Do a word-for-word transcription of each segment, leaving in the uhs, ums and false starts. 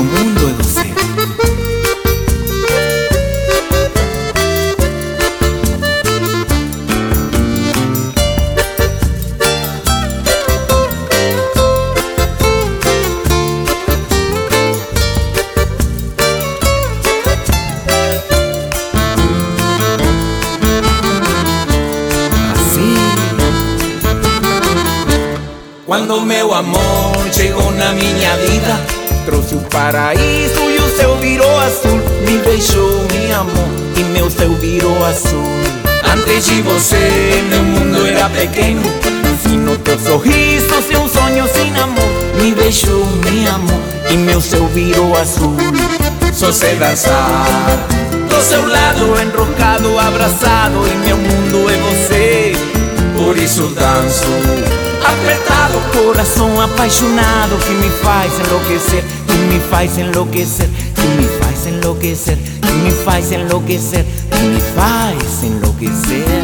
mundo é você. Quando meu amor chegou na minha vida, trouxe o paraíso e o céu virou azul. me beijou, me amou E meu céu virou azul. Antes de você, meu mundo era pequeno. Se no teu sorriso, seu sonho sem amor, Me beijou, me amou E meu céu virou azul. Só sei dançar do seu lado, Enrocado, abraçado, e meu mundo é você. por isso danço apertado. Coração apaixonado que me faz enlouquecer, que me faz enlouquecer, que me faz enlouquecer, que me faz enlouquecer, que me faz enlouquecer.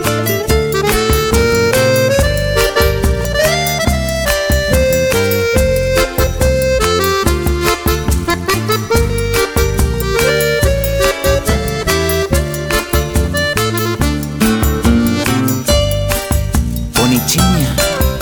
Bonitinha.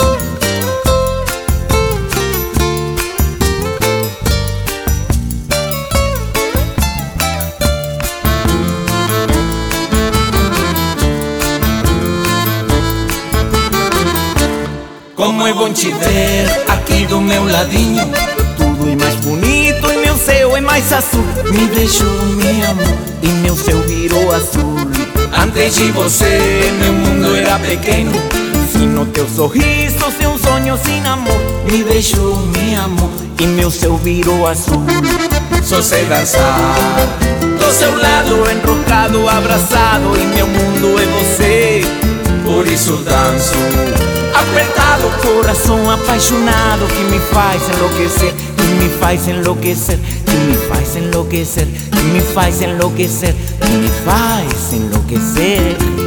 Como é bom te ver aqui do meu ladinho. Tudo é mais bonito e meu céu é mais azul. Me beijou, me amou E meu céu virou azul. Antes de você, meu mundo era pequeno. Se no teu sorriso, seu sonho sem amor, Me beijou, me amou E meu céu virou azul. Só sei dançar do seu lado, Enrocado, abraçado, e meu mundo é você. por isso danço Apertado, coração apaixonado que me faz enlouquecer, que me faz enlouquecer, que me faz enlouquecer, que me faz enlouquecer, que me faz enlouquecer.